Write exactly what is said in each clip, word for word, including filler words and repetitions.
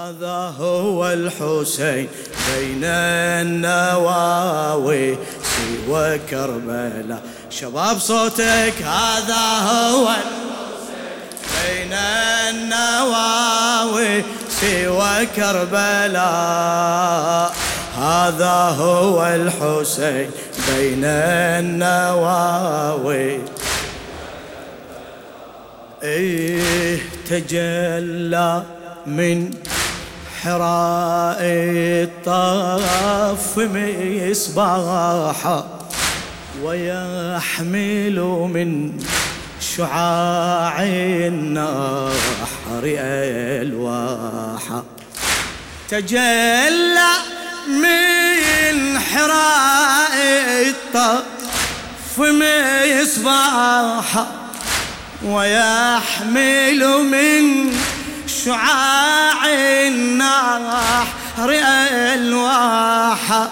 هذا هو الحسين بين النواوي سوى كربلاء. شباب صوتك. هذا هو الحسين بين النواوي سوى كربلاء. هذا هو الحسين بين النواوي. إيه تجلى من حراء الطاف مصباحا ويحمل من شعاع النحر ألواحا. تجلى من حراء الطاف مصباحا ويحمل من شعاع النحر ألواحا.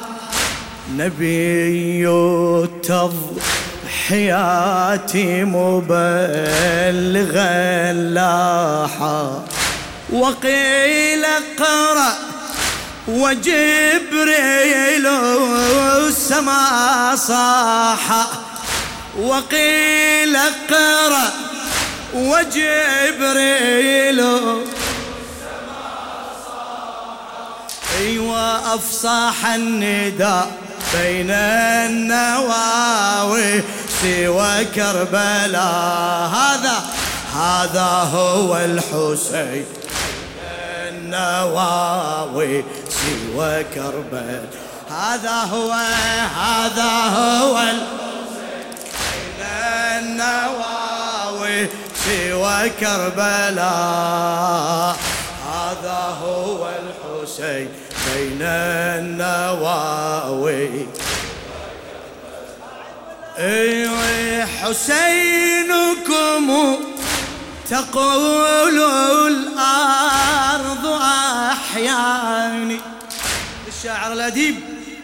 نبي التضحيات مبلغا لاحا. وقيل اقرأ وجبريل السما صاحا. وقيل اقرأ وجبريل ايوه افصح النداء بين النواوي سوى كربلاء. هذا هذا هو الحسين النواوي سوى كربلاء. هذا هو هذا هو الحسين بين النواوي سوى كربلاء. هذا هو الحسين بين النواوي. ايوه حسينكم تقول الأرض أحياني. الشاعر الأديب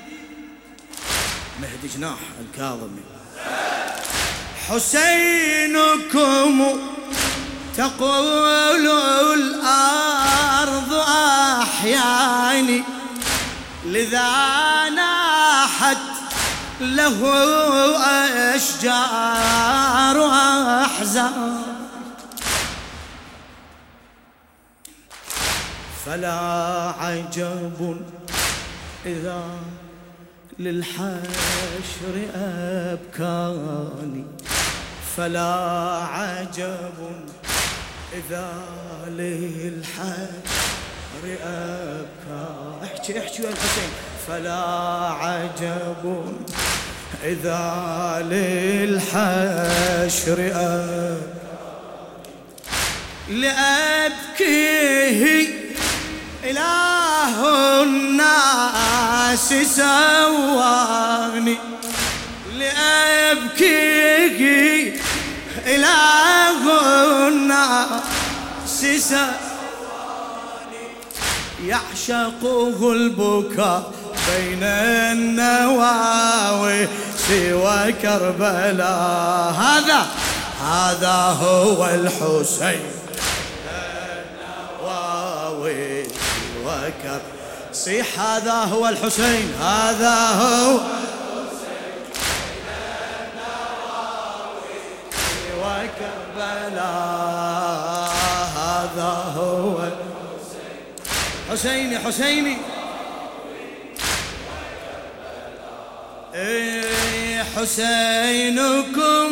مهدي جناح الكاظمي. حسينكم تقول الأرض أحياني لذا ناحت له أشجار أحزان. فلا عجب إذا للحشر أبكاني. فلا عجب إذا للحشر أبكى. احكي احكي يا الحسين. فلا عجب إذا للحشر أبكى لأبكيه إله الناس سواني. لأبكيه إله الناس سواني. يعشقه البكاء بين النواوي سوى كربلاء. هذا هذا هو الحسين النواوي سوى كربلاء. صيح. هذا هو الحسين. هذا هو كربلاء. هذا هو حسيني حسيني. ايه حسينكم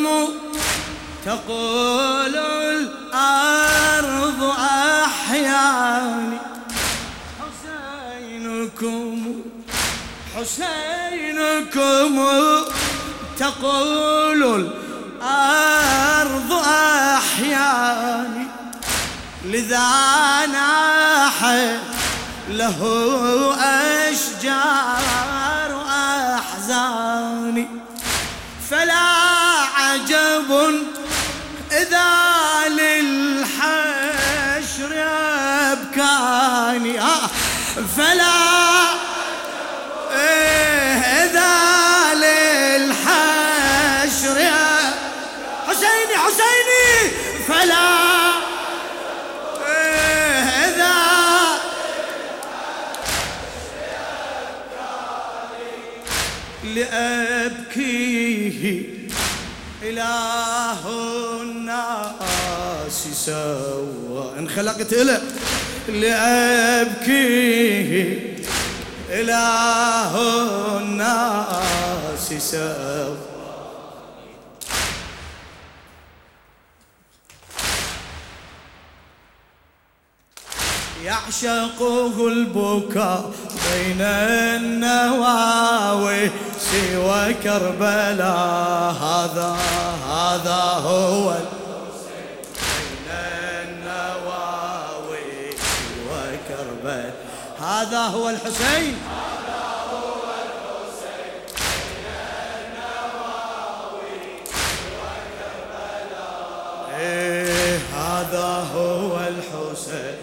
تقول الأرض أحياني. حسينكم حسينكم تقول الأرض أحياني لذا ناحت له أشجار أحزاني. فلا عجب إذا للحشر أبكاني. فلا إذا للحشر حسيني حسيني. فلا إذا لأبكيه إله الناس سوى انخلقت له لأبكيه إله الناس سوى يعشقه البكاء بين النواوي سوى كربلاء هذا هذا هو الحسين بين النواوي سوى كربلاء هذا هو الحسين هذا هو الحسين بين النواوي سوى كربلاء إيه هذا هو الحسين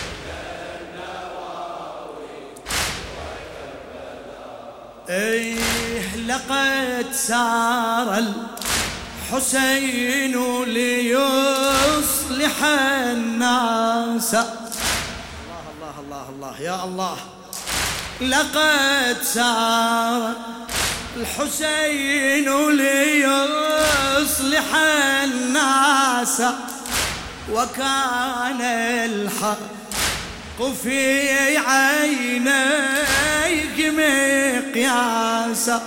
إيه لقد سار الحسين ليصلح الناس الله الله الله الله يا الله لقد سار الحسين ليصلح الناس وكان الحق في عينيك مقياسا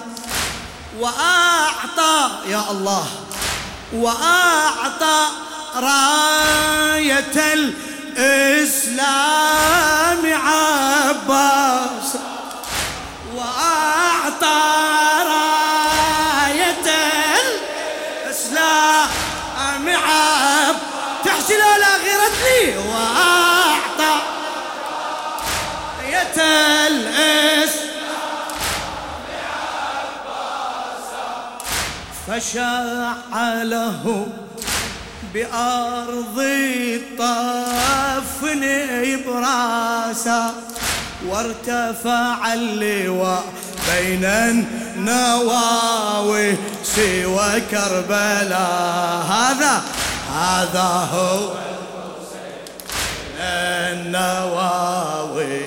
وأعطى يا الله وأعطى راية الإسلام عباس وأعطى راية الإسلام عباس تحشي لا غيرت لي وأعطى الإسلام فشاع له بأرض الطفن براسا وارتفع اللواء بين النواوي سوى كربلاء هذا هذا هو الحسين النواوي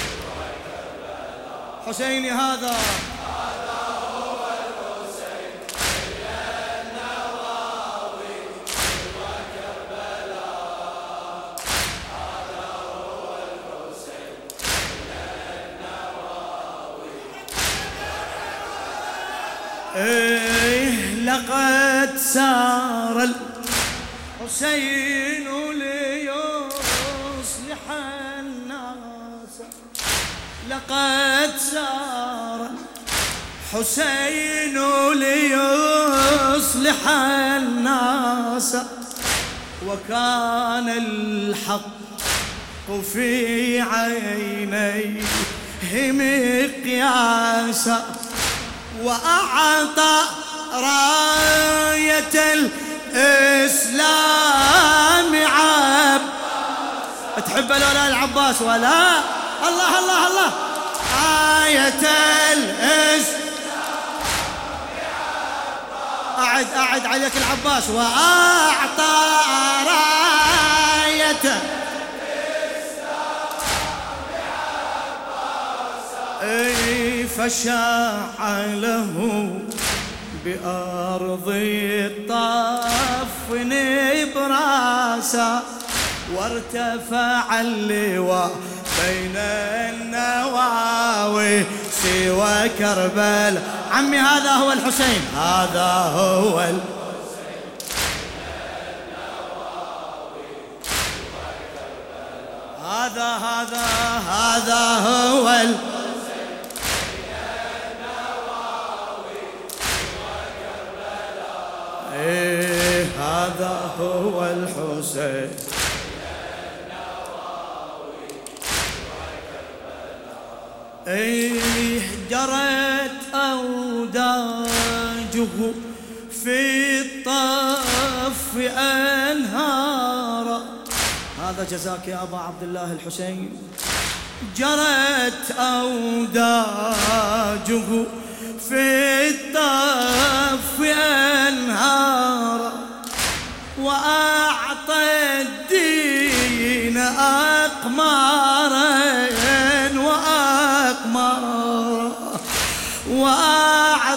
حسيني هذا هذا هو الحسين بين النواوي سوى كربلاء هذا هو الحسين بين النواوي إيه لقد سار الحسين ليصلح الناس لقد سار الحسين ليصلح الناس وكان الحق في عينيه مقياسا وأعطى راية الإسلام عباس تحب لولا العباس ولا الله الله الله آية الإسلام أعد أعد عليك العباس وأعطى راية الإسلام عباس أي فشاع له بأرض الطف نبراسا وارتفع اللواء بين النواوي سوى كربلاء عمي هذا هو الحسين هذا هو الحسين سوى كربلاء هذا هذا هذا هو الحسين النواوي سوى كربلاء إيه هذا هو الحسين إيه جرت أوداجه في الطف أنهارا هذا جزاك يا أبا عبد الله الحسين جرت أوداجه في الطف أنهارا وأعطى الدين أقمارا وأقمارا وأعطى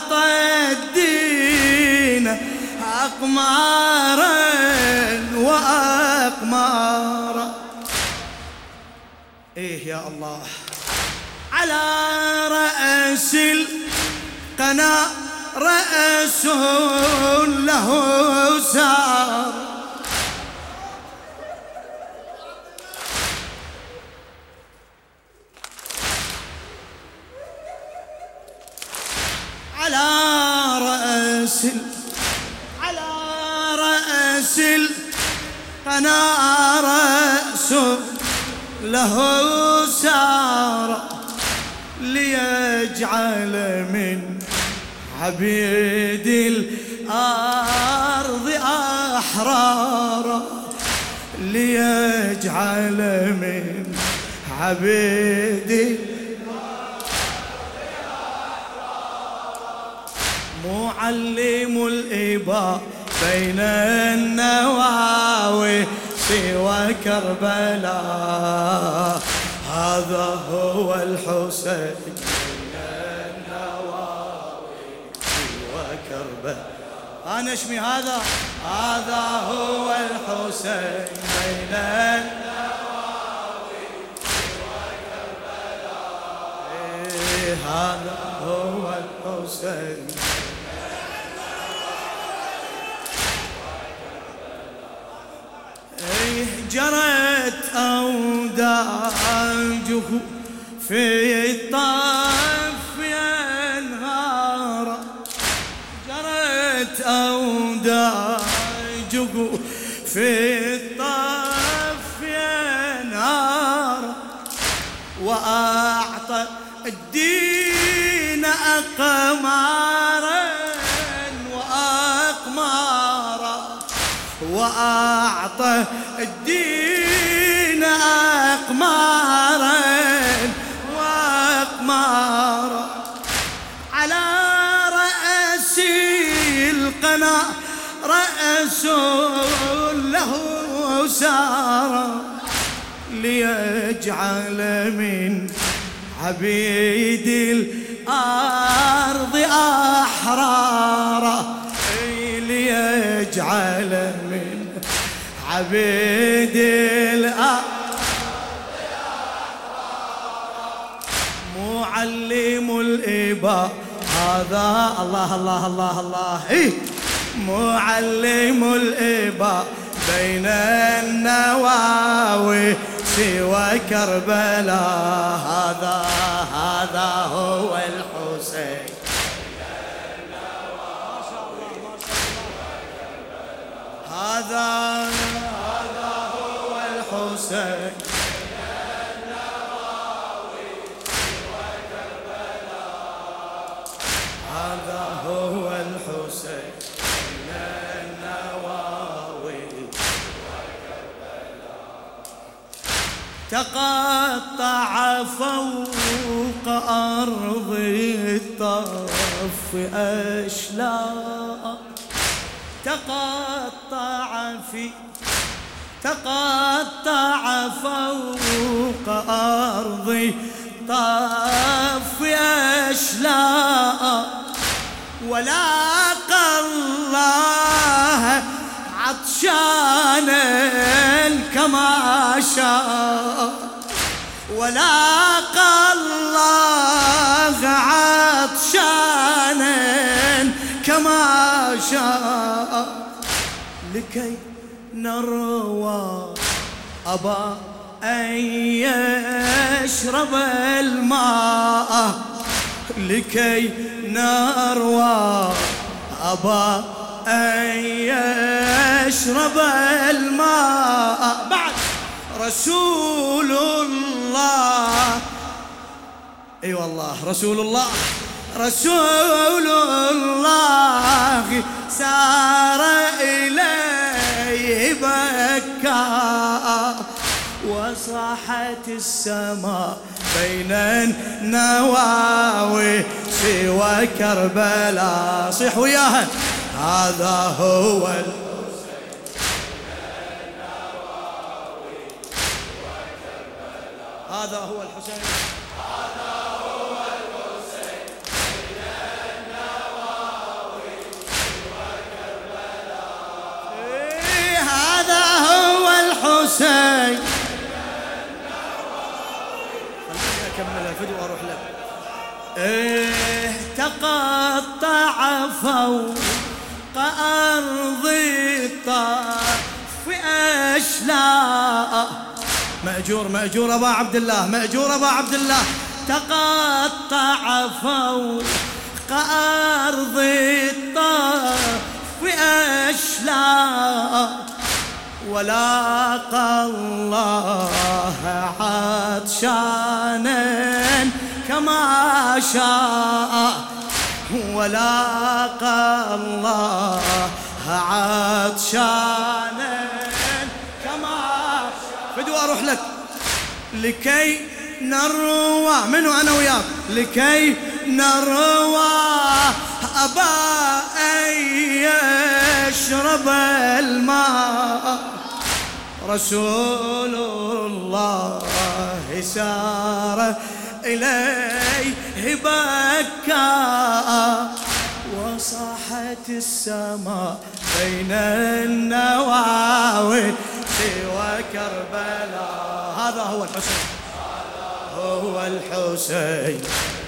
وأقمارا وأقمارا. إيه يا الله. على رأس القنا رأس له سار، على رأس على رأس القنا رأس له سار، ليجعل من عبيد الأرض أحرارا، ليجعل من عبيد الأرض أحرارا. معلم الإباء بين النواوي سوى كربلاء، هذا هو الحسين بين النواوي سوى كربلاء. أنا اشمي هذا هذا هو الحسين بين النواوي سوى كربلاء. إيه هذا هو الحسين. جرت أوداجه في الطف ينهار، جرت أوداجه في الطف ينهار، وأعطى الدين أقمارا وأقمارا، وأعطى الدين أقمارا وأقمارا. على رأس القنا رأس له سارا، ليجعل من عبيد الأرض أحرارا، ليجعل من عبيد الأرض أحرارا. معلم الإباء هذا الله الله الله الله. إيه معلم الإباء بين النواوي سوى كربلاء، هذا هذا هو الحسين. هذا هذا هو الحسين بين النواوي سوى كربلاء، هذا هو الحسين بين النواوي سوى كربلاء. تقطع فوق أرض الطف أشلاء، تقطع في تقطع فوق أرض طف أشلاء، ولاقى الله عطشانا كما شاء، ولاقى الله عطشانا كما شاء، لكي نروى أبى أن يشرب الماء، لكي نروى أبى أن يشرب الماء. بعد رسول الله، اي أيوة والله رسول الله رسول الله سار إليه بكى، وصاحت السماء بين النواوي سوى كربلاء. صيح وياها. هذا هو الحسين بين النواوي سوى كربلاء، هذا هو الحسين، هذا هو الحسين بين النواوي سوى كربلاء، الحسين. خليني أكمل الفيديو وأروح لك. إيه تقطع فوق أرض الطرف أشلاء. مأجور مأجور أبا عبد الله، مأجور أبا عبد الله. تقطع فوق أرض الطرف أشلاء، ولاقى الله عطشانا كما شاء، ولاقى الله عطشانا كما شاء. فدوا أروح لك. لكي نروى منو أنا وياك، لكي نروى أبا أن يشرب الماء، رسول الله سار إليه بكاء، وصاحت السماء بين النواوي سوى كربلاء. هذا هو الحسين، هو الحسين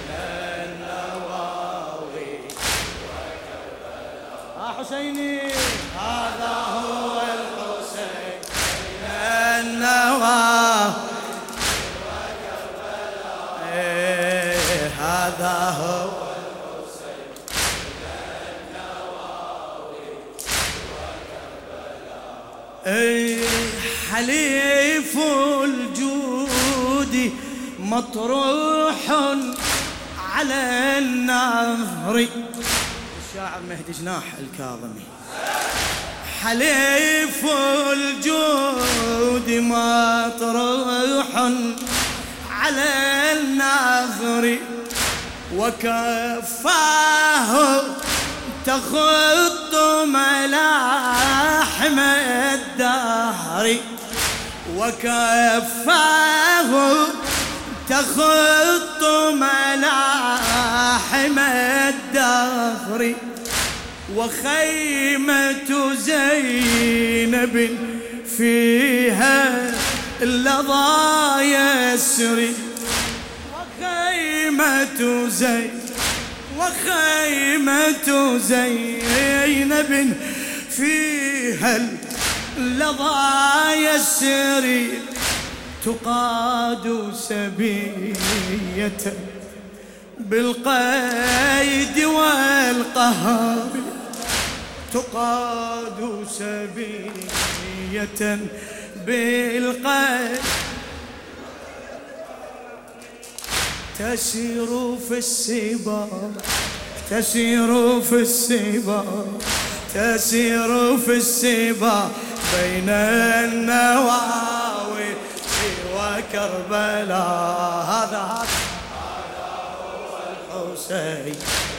النواوي سوى كربلاء. ها حسيني، هذا هو الحسين النواوي سوى كربلاء. إيه هذا هو الحسين النواوي سوى كربلاء. إيه حليف الجود مطروح على النهر. الشاعر مهدي جناح الكاظمي. حليف الجود مطروح على النهر، وكفاه تخط ملاحم الدهر، وكفاه تخط ملاحم الدهر، وخيمة زينب فيها اللظى يسري، وخيمة زينب وخيمة زينب فيها اللظى يسري، تقاد سبية بالقيد والقهر، تقاد سبية بالقيد، تسير في السباق تسير في السباق تسير في السباق بين النواوي وكربلاء. هذا هذا هو الحسين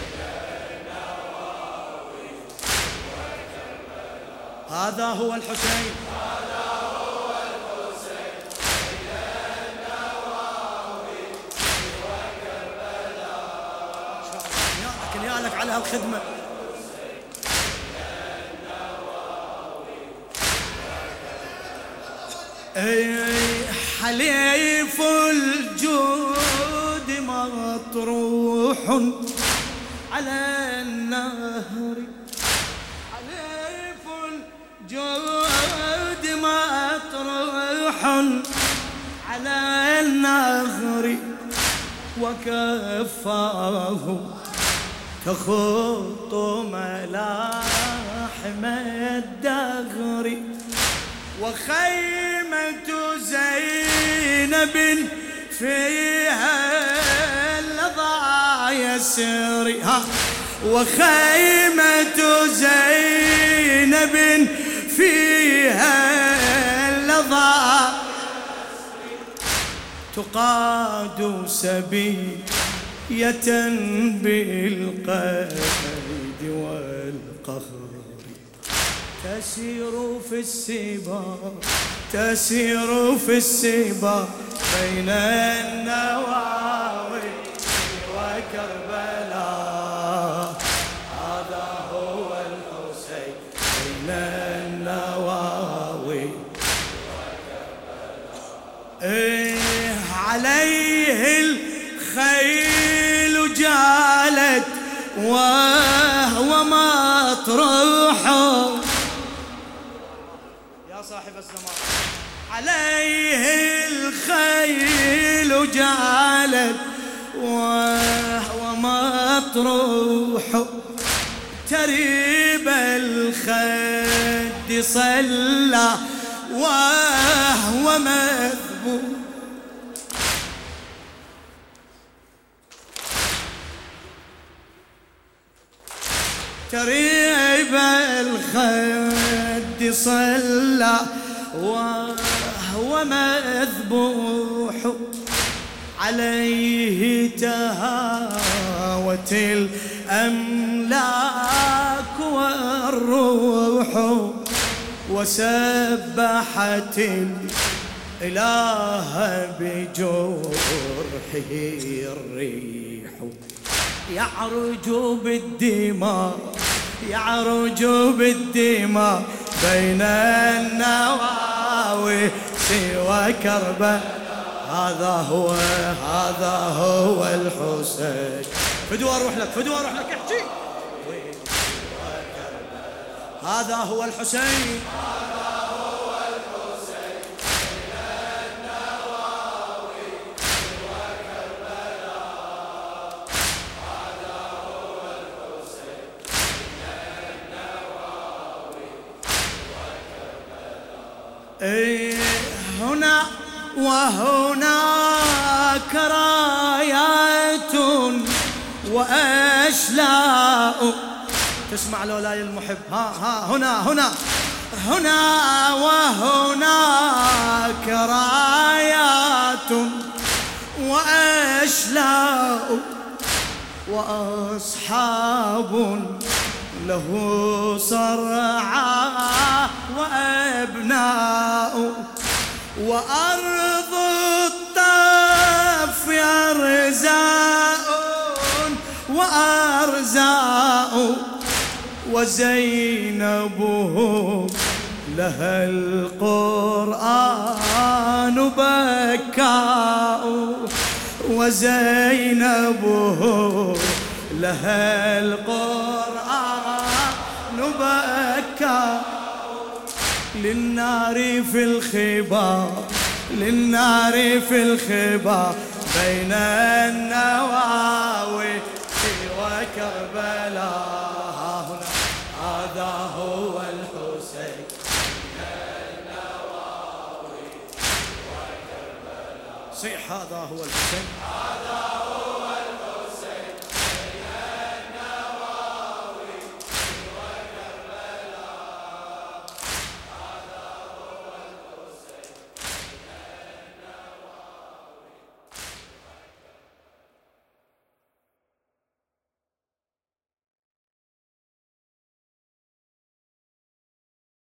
هذا هو الحسين هذا هو الحسين بين النواوي وكربلاء. لكن يا لك على هالخدمة. حليف الجود مطروح على النهر، حليف الجود مطروح على النهر، وكفاه تخط ملاحم الدهر، وخيمة زينب فيها اللظى يسري. ها وخيمة زينب فيها اللظى تقاد سبية بالقيد والقهر، تسير في السباق تسير في السباق بين النواوي وكربلاء. هذا هو الحسين بين النواوي وكربلاء. عليه الخيل جالت وهو مطروح يا صاحب الزمان. عليه الخيل جالت وهو مطروح تريب الخد صلى وهو مذبوح. تريب الخد صلى وهو مذبوح عليه تهاوت الأملاك والروح وسبحت الإله بجرحه الريح. يعرج بالدماء يعرج بالدماء بين النواوي سوى كربلاء. هذا هو هذا هو الحسين. فدوى اروح لك فدوى اروح لك احكي. هذا هو الحسين هذا هو الحسين بين النواوي سوى كربلاء. هذا هو الحسين بين النواوي سوى كربلاء. هنا وهناك رايات وأشلاء. تسمع لولاي المحب. ها ها هنا هنا هنا وهناك رايات وأشلاء وأصحاب له صرعى وأبناء. وأرض الطف أرزاء وأرزاء وزينبه لها القرآن بكاء. وزينبه لها القرآن بكاء. للنار في الخبا للنار في الخبا بين النواوي سوى كربلاء. هنا هذا هو الحسين بين النواوي سوى كربلاء. صيح هذا هو الحسين هذا